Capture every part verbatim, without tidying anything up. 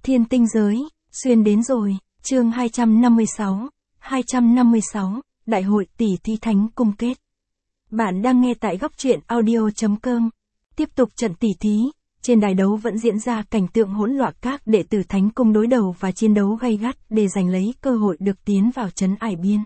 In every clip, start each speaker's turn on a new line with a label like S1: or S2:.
S1: Thiên tinh giới, xuyên đến rồi, chương hai trăm năm mươi sáu, hai trăm năm mươi sáu, Đại hội tỷ thí thánh cung kết. Bạn đang nghe tại góc truyện audio chấm com. Tiếp tục trận tỷ thí, trên đài đấu vẫn diễn ra cảnh tượng hỗn loạn, các đệ tử thánh cung đối đầu và chiến đấu gay gắt để giành lấy cơ hội được tiến vào trấn Ải Biên.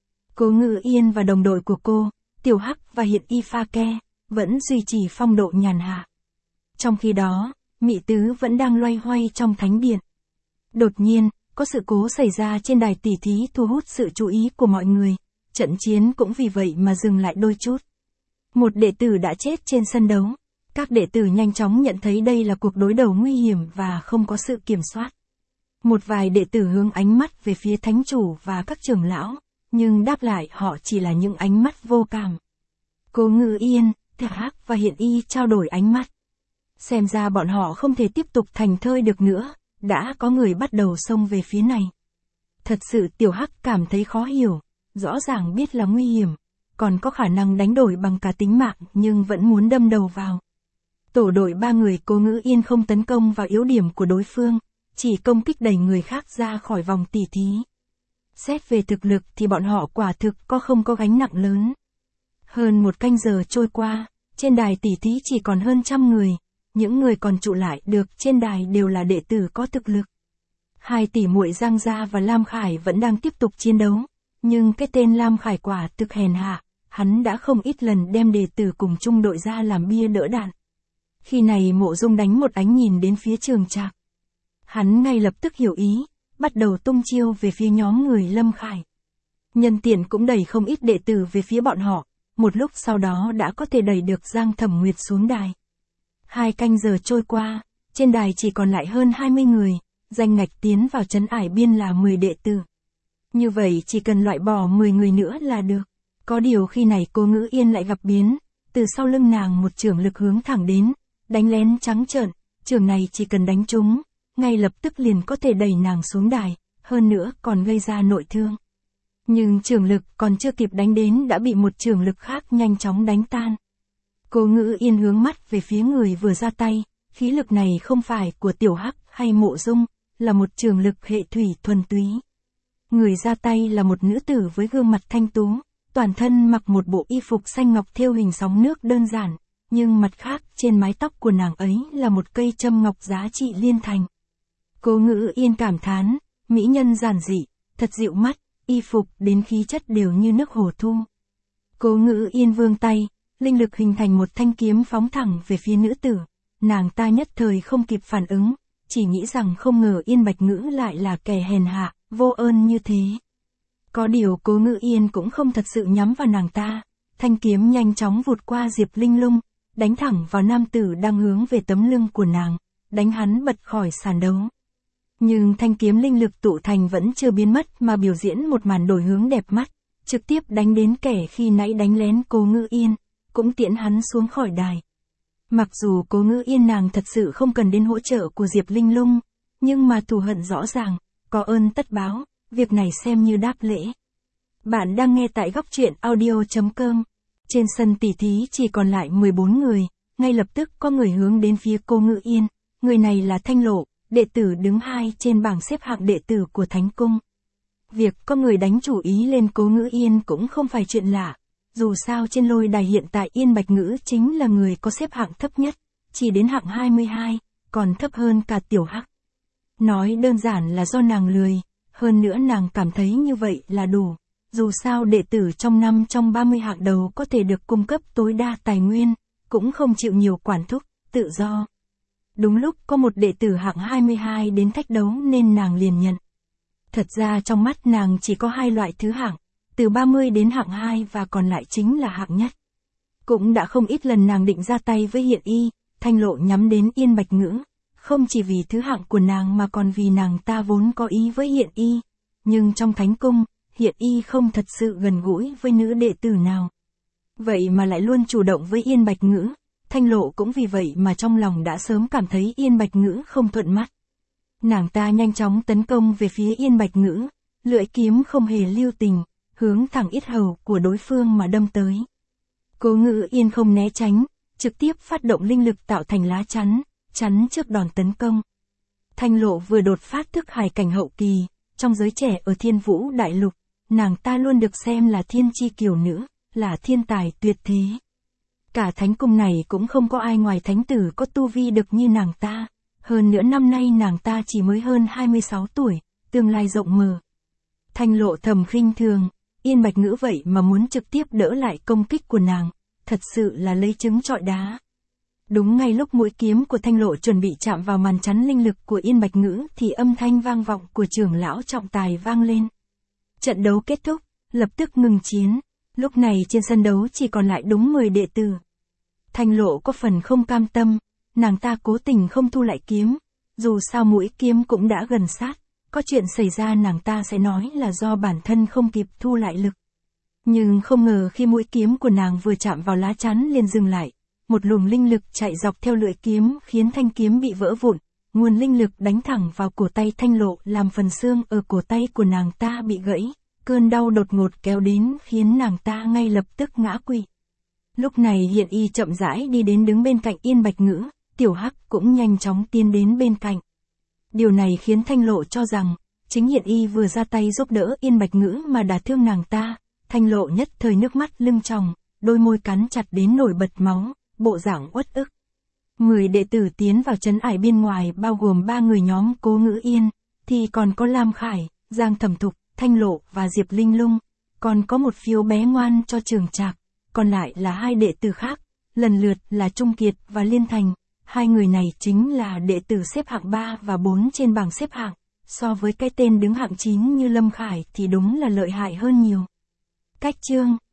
S1: Cố Ngự Yên và đồng đội của cô, Tiểu Hắc và Hiện Y Pha Ke, vẫn duy trì phong độ nhàn hạ. Trong khi đó, Mị Tứ vẫn đang loay hoay trong thánh điện. Đột nhiên, có sự cố xảy ra trên đài tỷ thí thu hút sự chú ý của mọi người, trận chiến cũng vì vậy mà dừng lại đôi chút. Một đệ tử đã chết trên sân đấu. Các đệ tử nhanh chóng nhận thấy đây là cuộc đối đầu nguy hiểm và không có sự kiểm soát. Một vài đệ tử hướng ánh mắt về phía thánh chủ và các trưởng lão, nhưng đáp lại họ chỉ là những ánh mắt vô cảm. Cố Ngự Yên, Tiểu Hắc và Hiện Y trao đổi ánh mắt. Xem ra bọn họ không thể tiếp tục thành thơi được nữa, đã có người bắt đầu xông về phía này. Thật sự Tiểu Hắc cảm thấy khó hiểu, rõ ràng biết là nguy hiểm, còn có khả năng đánh đổi bằng cả tính mạng nhưng vẫn muốn đâm đầu vào. Tổ đội ba người Cố Ngự Yên không tấn công vào yếu điểm của đối phương, chỉ công kích đẩy người khác ra khỏi vòng tỷ thí. Xét về thực lực thì bọn họ quả thực có không có gánh nặng lớn. Hơn một canh giờ trôi qua, trên đài tỷ thí chỉ còn hơn trăm người, những người còn trụ lại được trên đài đều là đệ tử có thực lực. Hai tỷ muội Giang Gia và Lam Khải vẫn đang tiếp tục chiến đấu, nhưng cái tên Lam Khải quả thực hèn hạ, hắn đã không ít lần đem đệ tử cùng chung đội ra làm bia đỡ đạn. Khi này Mộ Dung đánh một ánh nhìn đến phía Trường Trạc. Hắn ngay lập tức hiểu ý, bắt đầu tung chiêu về phía nhóm người Lâm Khải. Nhân tiện cũng đẩy không ít đệ tử về phía bọn họ, một lúc sau đó đã có thể đẩy được Giang Thẩm Nguyệt xuống đài. Hai canh giờ trôi qua, trên đài chỉ còn lại hơn hai mươi người, danh ngạch tiến vào trấn Ải Biên là mười đệ tử. Như vậy chỉ cần loại bỏ mười người nữa là được. Có điều khi này Cố Ngự Yên lại gặp biến, từ sau lưng nàng một chưởng lực hướng thẳng đến, đánh lén trắng trợn, chưởng này chỉ cần đánh trúng, ngay lập tức liền có thể đẩy nàng xuống đài, hơn nữa còn gây ra nội thương. Nhưng chưởng lực còn chưa kịp đánh đến đã bị một chưởng lực khác nhanh chóng đánh tan. Cố Ngự Yên hướng mắt về phía người vừa ra tay, khí lực này không phải của Tiểu Hắc hay Mộ Dung, là một chưởng lực hệ thủy thuần túy. Người ra tay là một nữ tử với gương mặt thanh tú, toàn thân mặc một bộ y phục xanh ngọc thêu hình sóng nước đơn giản, nhưng mặt khác trên mái tóc của nàng ấy là một cây châm ngọc giá trị liên thành. Cố Ngự Yên cảm thán, mỹ nhân giản dị, thật dịu mắt, y phục đến khí chất đều như nước hồ thu. Cố Ngự Yên vươn tay, linh lực hình thành một thanh kiếm phóng thẳng về phía nữ tử. Nàng ta nhất thời không kịp phản ứng, chỉ nghĩ rằng không ngờ Yên Bạch Ngữ lại là kẻ hèn hạ, vô ơn như thế. Có điều Cố Ngự Yên cũng không thật sự nhắm vào nàng ta, thanh kiếm nhanh chóng vụt qua Diệp Linh Lung, đánh thẳng vào nam tử đang hướng về tấm lưng của nàng, đánh hắn bật khỏi sàn đấu. Nhưng thanh kiếm linh lực tụ thành vẫn chưa biến mất mà biểu diễn một màn đổi hướng đẹp mắt, trực tiếp đánh đến kẻ khi nãy đánh lén Cố Ngự Yên, cũng tiễn hắn xuống khỏi đài. Mặc dù Cố Ngự Yên nàng thật sự không cần đến hỗ trợ của Diệp Linh Lung, nhưng mà thù hận rõ ràng, có ơn tất báo, việc này xem như đáp lễ. Bạn đang nghe tại góc truyện audio chấm com. Trên sân tỷ thí chỉ còn lại mười bốn người, ngay lập tức có người hướng đến phía Cố Ngự Yên, người này là Thanh Lộ, đệ tử đứng hai trên bảng xếp hạng đệ tử của Thánh Cung. Việc có người đánh chủ ý lên Cố Ngự Yên cũng không phải chuyện lạ, dù sao trên lôi đài hiện tại Yên Bạch Ngữ chính là người có xếp hạng thấp nhất, chỉ đến hạng hai mươi hai, còn thấp hơn cả Tiểu Hắc. Nói đơn giản là do nàng lười, hơn nữa nàng cảm thấy như vậy là đủ. Dù sao đệ tử trong năm trong ba mươi hạng đầu có thể được cung cấp tối đa tài nguyên, cũng không chịu nhiều quản thúc, tự do. Đúng lúc có một đệ tử hạng hai mươi hai đến thách đấu nên nàng liền nhận. Thật ra trong mắt nàng chỉ có hai loại thứ hạng, từ ba mươi đến hạng hai và còn lại chính là hạng nhất. Cũng đã không ít lần nàng định ra tay với Hiện Y, Thanh Lộ nhắm đến Yên Bạch Ngữ, không chỉ vì thứ hạng của nàng mà còn vì nàng ta vốn có ý với Hiện Y. Nhưng trong Thánh Cung, Hiện Y không thật sự gần gũi với nữ đệ tử nào. Vậy mà lại luôn chủ động với Yên Bạch Ngữ, Thanh Lộ cũng vì vậy mà trong lòng đã sớm cảm thấy Yên Bạch Ngữ không thuận mắt. Nàng ta nhanh chóng tấn công về phía Yên Bạch Ngữ, lưỡi kiếm không hề lưu tình, hướng thẳng yết hầu của đối phương mà đâm tới. Cố Ngự Yên không né tránh, trực tiếp phát động linh lực tạo thành lá chắn, chắn trước đòn tấn công. Thanh Lộ vừa đột phát thức hải cảnh hậu kỳ, trong giới trẻ ở Thiên Vũ Đại Lục, nàng ta luôn được xem là thiên chi kiều nữ, là thiên tài tuyệt thế. Cả thánh cung này cũng không có ai ngoài thánh tử có tu vi được như nàng ta, hơn nữa năm nay nàng ta chỉ mới hơn hai mươi sáu tuổi, tương lai rộng mở. Thanh Lộ thầm khinh thường, Yên Bạch Ngữ vậy mà muốn trực tiếp đỡ lại công kích của nàng, thật sự là lấy trứng trọi đá. Đúng ngay lúc mũi kiếm của Thanh Lộ chuẩn bị chạm vào màn chắn linh lực của Yên Bạch Ngữ thì âm thanh vang vọng của trưởng lão trọng tài vang lên. Trận đấu kết thúc, lập tức ngừng chiến, lúc này trên sân đấu chỉ còn lại đúng mười đệ tử. Thanh Lộ có phần không cam tâm, nàng ta cố tình không thu lại kiếm, dù sao mũi kiếm cũng đã gần sát, có chuyện xảy ra nàng ta sẽ nói là do bản thân không kịp thu lại lực. Nhưng không ngờ khi mũi kiếm của nàng vừa chạm vào lá chắn liền dừng lại, một luồng linh lực chạy dọc theo lưỡi kiếm khiến thanh kiếm bị vỡ vụn, nguồn linh lực đánh thẳng vào cổ tay Thanh Lộ làm phần xương ở cổ tay của nàng ta bị gãy, cơn đau đột ngột kéo đến khiến nàng ta ngay lập tức ngã quỵ. Lúc này Hiện Y chậm rãi đi đến đứng bên cạnh Yên Bạch Ngữ, Tiểu Hắc cũng nhanh chóng tiến đến bên cạnh. Điều này khiến Thanh Lộ cho rằng, chính Hiện Y vừa ra tay giúp đỡ Yên Bạch Ngữ mà đả thương nàng ta. Thanh Lộ nhất thời nước mắt lưng tròng, đôi môi cắn chặt đến nổi bật máu, bộ dạng uất ức. Mười đệ tử tiến vào trấn ải bên ngoài bao gồm ba người nhóm Cố Ngữ Yên, thì còn có Lam Khải, Giang Thẩm Thục, Thanh Lộ và Diệp Linh Lung, còn có một phiếu bé ngoan cho Trường Trạc, còn lại là hai đệ tử khác, lần lượt là Trung Kiệt và Liên Thành. Hai người này chính là đệ tử xếp hạng ba và bốn trên bảng xếp hạng, so với cái tên đứng hạng chín như Lâm Khải thì đúng là lợi hại hơn nhiều. Cách chương